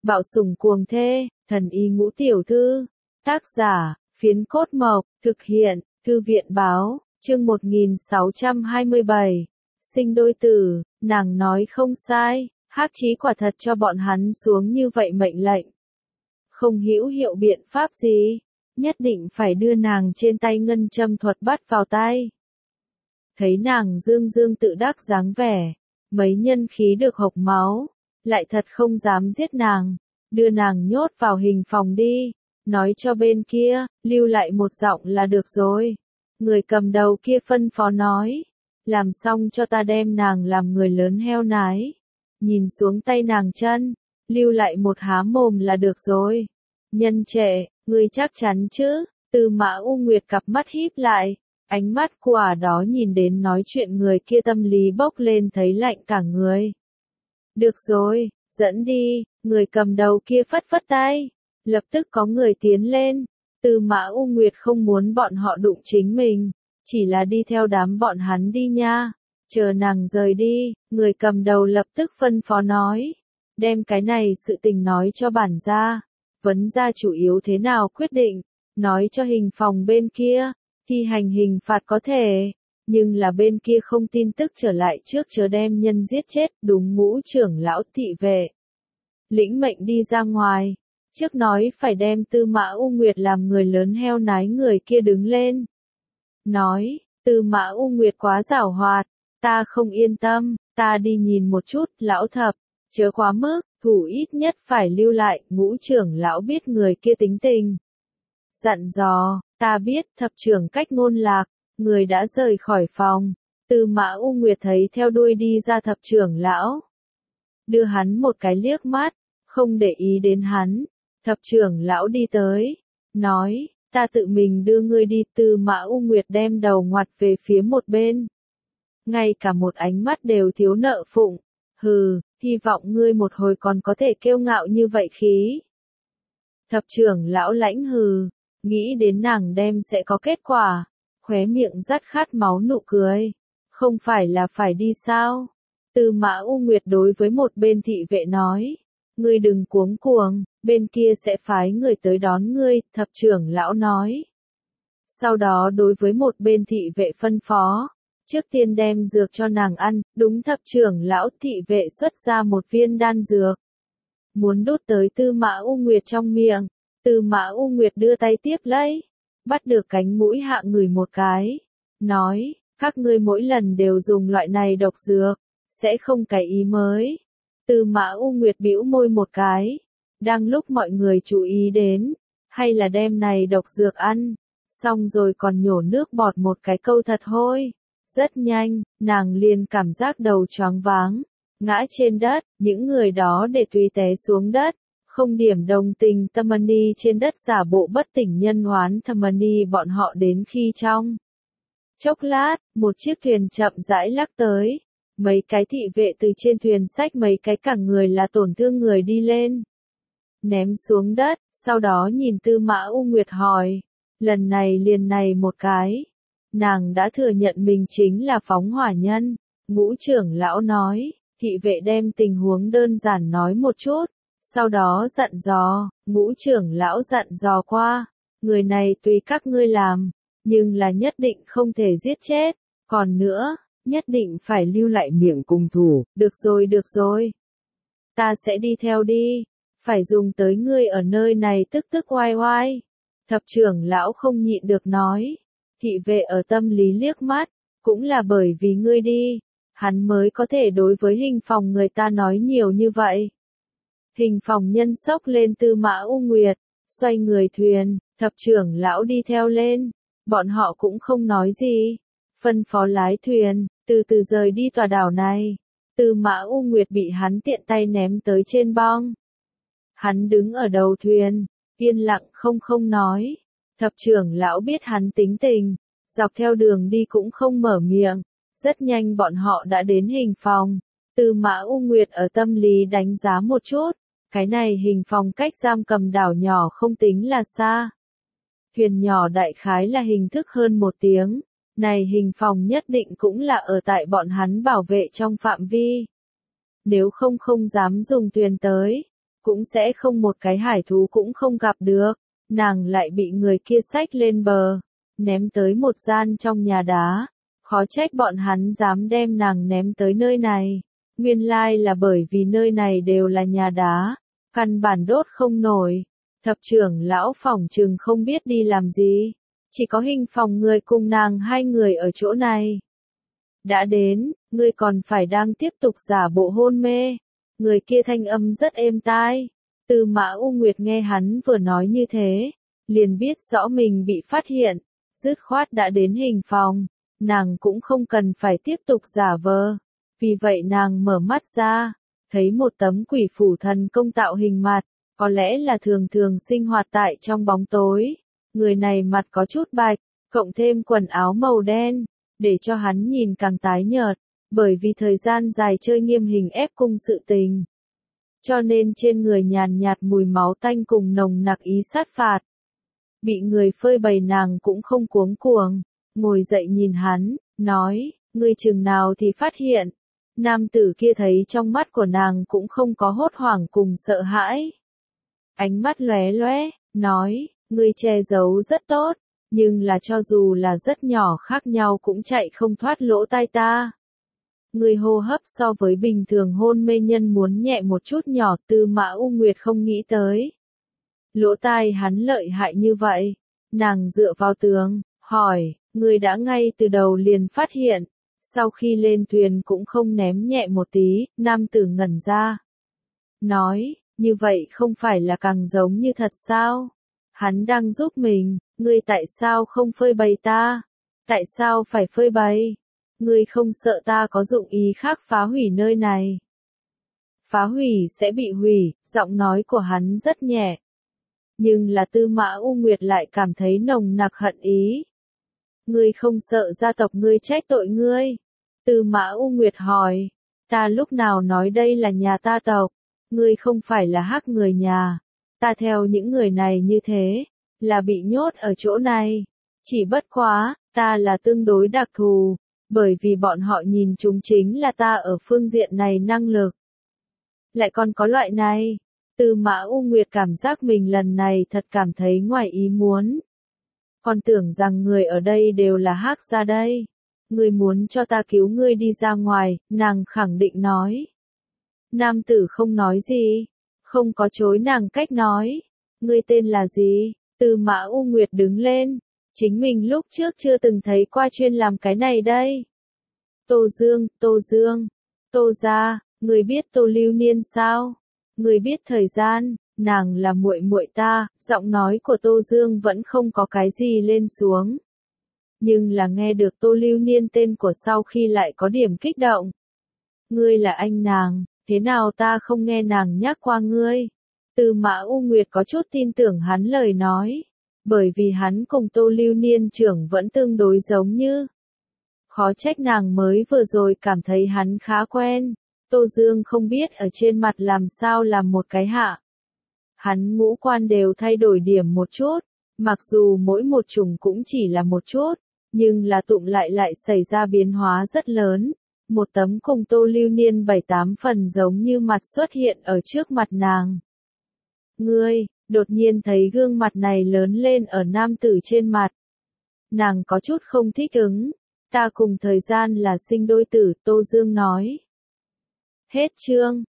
Bạo sủng cuồng thê, thần y ngũ tiểu thư. Tác giả, Phiến Cốt Mộc, thực hiện, Thư viện báo, chương 1627. Sinh đôi tử, nàng nói không sai, Hắc Chí quả thật cho bọn hắn xuống như vậy mệnh lệnh. Không hữu hiệu biện pháp gì, nhất định phải đưa nàng trên tay ngân châm thuật bắt vào tay. Thấy nàng dương dương tự đắc dáng vẻ, mấy nhân khí được hộc máu, lại thật không dám giết nàng, đưa nàng nhốt vào hình phòng đi, nói cho bên kia, lưu lại một giọng là được rồi. Người cầm đầu kia phân phó nói, làm xong cho ta đem nàng làm người lớn heo nái, nhìn xuống tay nàng chân, lưu lại một há mồm là được rồi. Nhân trệ, ngươi chắc chắn chứ? Tư Mã U Nguyệt cặp mắt híp lại, ánh mắt quả đó nhìn đến nói chuyện người kia tâm lý bốc lên thấy lạnh cả người. Được rồi, dẫn đi, người cầm đầu kia phất phất tay, lập tức có người tiến lên. Tư Mã U Nguyệt không muốn bọn họ đụng chính mình, chỉ là đi theo đám bọn hắn đi nha. Chờ nàng rời đi, người cầm đầu lập tức phân phó nói, đem cái này sự tình nói cho bản gia, vấn gia chủ yếu thế nào quyết định, nói cho hình phòng bên kia, thi hành hình phạt có thể, nhưng là bên kia không tin tức trở lại trước chớ đem nhân giết chết, đúng ngũ trưởng lão thị vệ. Lĩnh mệnh đi ra ngoài, trước nói phải đem Tư Mã U Nguyệt làm người lớn heo nái, người kia đứng lên. Nói, Tư Mã U Nguyệt quá giảo hoạt, ta không yên tâm, ta đi nhìn một chút, lão thập, chớ quá mức, thủ ít nhất phải lưu lại, ngũ trưởng lão biết người kia tính tình. Dặn dò, ta biết, thập trưởng cách ngôn lạc, người đã rời khỏi phòng. Tư Mã U Nguyệt thấy theo đuôi đi ra thập trưởng lão. Đưa hắn một cái liếc mắt, không để ý đến hắn. Thập trưởng lão đi tới, nói, ta tự mình đưa ngươi đi. Tư Mã U Nguyệt đem đầu ngoặt về phía một bên. Ngay cả một ánh mắt đều thiếu nợ phụng. Hừ, hy vọng ngươi một hồi còn có thể kiêu ngạo như vậy khí. Thập trưởng lão lãnh hừ, nghĩ đến nàng đem sẽ có kết quả, khóe miệng rắt khát máu nụ cười. Không phải là phải đi sao? Tư Mã U Nguyệt đối với một bên thị vệ nói, ngươi đừng cuống cuồng, bên kia sẽ phái người tới đón ngươi, thập trưởng lão nói. Sau đó đối với một bên thị vệ phân phó, trước tiên đem dược cho nàng ăn, đúng thập trưởng lão. Thị vệ xuất ra một viên đan dược, muốn đút tới Tư Mã U Nguyệt trong miệng. Tư Mã U Nguyệt đưa tay tiếp lấy, bắt được cánh mũi hạ ngửi một cái, nói, các ngươi mỗi lần đều dùng loại này độc dược, sẽ không cái ý mới. Tư Mã U Nguyệt bĩu môi một cái, đang lúc mọi người chú ý đến, hay là đem này độc dược ăn, xong rồi còn nhổ nước bọt một cái câu thật hôi. Rất nhanh, nàng liền cảm giác đầu choáng váng, ngã trên đất, những người đó để tùy té xuống đất, không điểm đồng tình Tamani trên đất giả bộ bất tỉnh nhân hoán Tamani bọn họ đến khi trong chốc lát, một chiếc thuyền chậm rãi lắc tới, mấy cái thị vệ từ trên thuyền xách mấy cái cả người là tổn thương người đi lên, ném xuống đất, sau đó nhìn Tư Mã U Nguyệt hỏi, lần này liền này một cái. Nàng đã thừa nhận mình chính là phóng hỏa nhân. Ngũ trưởng lão nói, thị vệ đem tình huống đơn giản nói một chút, sau đó dặn dò, ngũ trưởng lão dặn dò qua, người này tùy các ngươi làm, nhưng là nhất định không thể giết chết, còn nữa, nhất định phải lưu lại miệng cung thủ. Được rồi, ta sẽ đi theo đi, phải dùng tới ngươi ở nơi này tức oai oai. Thập trưởng lão không nhịn được nói. Thị vệ ở tâm lý liếc mắt, cũng là bởi vì ngươi đi, hắn mới có thể đối với hình phòng người ta nói nhiều như vậy. Hình phòng nhân sốc lên Tư Mã U Nguyệt, xoay người thuyền, thập trưởng lão đi theo lên, bọn họ cũng không nói gì, phân phó lái thuyền, từ từ rời đi tòa đảo này. Tư Mã U Nguyệt bị hắn tiện tay ném tới trên bong. Hắn đứng ở đầu thuyền, yên lặng không nói. Thập trưởng lão biết hắn tính tình, dọc theo đường đi cũng không mở miệng. Rất nhanh bọn họ đã đến hình phòng. Tư Mã U Nguyệt ở tâm lý đánh giá một chút, cái này hình phòng cách giam cầm đảo nhỏ không tính là xa. Thuyền nhỏ đại khái là hình thức hơn 1 tiếng, này hình phòng nhất định cũng là ở tại bọn hắn bảo vệ trong phạm vi. Nếu không dám dùng thuyền tới, cũng sẽ không một cái hải thú cũng không gặp được, nàng lại bị người kia xách lên bờ, ném tới một gian trong nhà đá, khó trách bọn hắn dám đem nàng ném tới nơi này, nguyên lai là bởi vì nơi này đều là nhà đá, căn bản đốt không nổi, thập trưởng lão phỏng chừng không biết đi làm gì, chỉ có Hình Phong người cùng nàng hai người ở chỗ này. Đã đến, ngươi còn phải đang tiếp tục giả bộ hôn mê. Người kia thanh âm rất êm tai. Tư Mã U Nguyệt nghe hắn vừa nói như thế, liền biết rõ mình bị phát hiện, dứt khoát đã đến Hình Phong, nàng cũng không cần phải tiếp tục giả vờ. Vì vậy nàng mở mắt ra, thấy một tấm quỷ phủ thần công tạo hình mặt, có lẽ là thường thường sinh hoạt tại trong bóng tối. Người này mặt có chút bạch, cộng thêm quần áo màu đen, để cho hắn nhìn càng tái nhợt, bởi vì thời gian dài chơi nghiêm hình ép cung sự tình. Cho nên trên người nhàn nhạt mùi máu tanh cùng nồng nặc ý sát phạt. Bị người phơi bày nàng cũng không cuống cuồng, ngồi dậy nhìn hắn, nói, ngươi chừng nào thì phát hiện. Nam tử kia thấy trong mắt của nàng cũng không có hốt hoảng cùng sợ hãi. Ánh mắt lóe lóe, nói, ngươi che giấu rất tốt, nhưng là cho dù là rất nhỏ khác nhau cũng chạy không thoát lỗ tai ta. Người hô hấp so với bình thường hôn mê nhân muốn nhẹ một chút nhỏ, Tư Mã U Nguyệt không nghĩ tới. Lỗ tai hắn lợi hại như vậy, nàng dựa vào tường, hỏi, người đã ngay từ đầu liền phát hiện, sau khi lên thuyền cũng không ném nhẹ một tí, nam tử ngẩn ra. Nói, như vậy không phải là càng giống như thật sao? Hắn đang giúp mình, ngươi tại sao không phơi bày ta? Tại sao phải phơi bày? Ngươi không sợ ta có dụng ý khác phá hủy nơi này? Phá hủy sẽ bị hủy, giọng nói của hắn rất nhẹ. Nhưng là Tư Mã U Nguyệt lại cảm thấy nồng nặc hận ý. Ngươi không sợ gia tộc ngươi trách tội ngươi? Tư Mã U Nguyệt hỏi, ta lúc nào nói đây là nhà ta tộc? Ngươi không phải là hắc người nhà. Ta theo những người này như thế, là bị nhốt ở chỗ này. Chỉ bất quá, ta là tương đối đặc thù, bởi vì bọn họ nhìn chúng chính là ta ở phương diện này năng lực. Lại còn có loại này. Tư Mã U Nguyệt cảm giác mình lần này thật cảm thấy ngoài ý muốn. Còn tưởng rằng người ở đây đều là hắc gia đây. Ngươi muốn cho ta cứu ngươi đi ra ngoài, nàng khẳng định nói. Nam tử không nói gì, không có chối nàng cách nói. Ngươi tên là gì? Tư Mã U Nguyệt đứng lên. Chính mình lúc trước chưa từng thấy qua chuyên làm cái này đây. Tô Dương, Tô Dương. Tô gia, người biết Tô Lưu Niên sao? Người biết thời gian, nàng là muội muội ta, giọng nói của Tô Dương vẫn không có cái gì lên xuống. Nhưng là nghe được Tô Lưu Niên tên của sau khi lại có điểm kích động. Ngươi là anh nàng, thế nào ta không nghe nàng nhắc qua ngươi? Tư Mã U Nguyệt có chút tin tưởng hắn lời nói, bởi vì hắn cùng Tô Lưu Niên trưởng vẫn tương đối giống như. Khó trách nàng mới vừa rồi cảm thấy hắn khá quen. Tô Dương không biết ở trên mặt làm sao làm một cái hạ. Hắn ngũ quan đều thay đổi điểm một chút, mặc dù mỗi một chủng cũng chỉ là một chút, nhưng là tụng lại xảy ra biến hóa rất lớn. Một tấm cùng Tô Lưu Niên 7-8 phần giống như mặt xuất hiện ở trước mặt nàng. Ngươi, đột nhiên thấy gương mặt này lớn lên ở nam tử trên mặt. Nàng có chút không thích ứng. Ta cùng thời gian là sinh đôi tử, Tô Dương nói. Hết chương.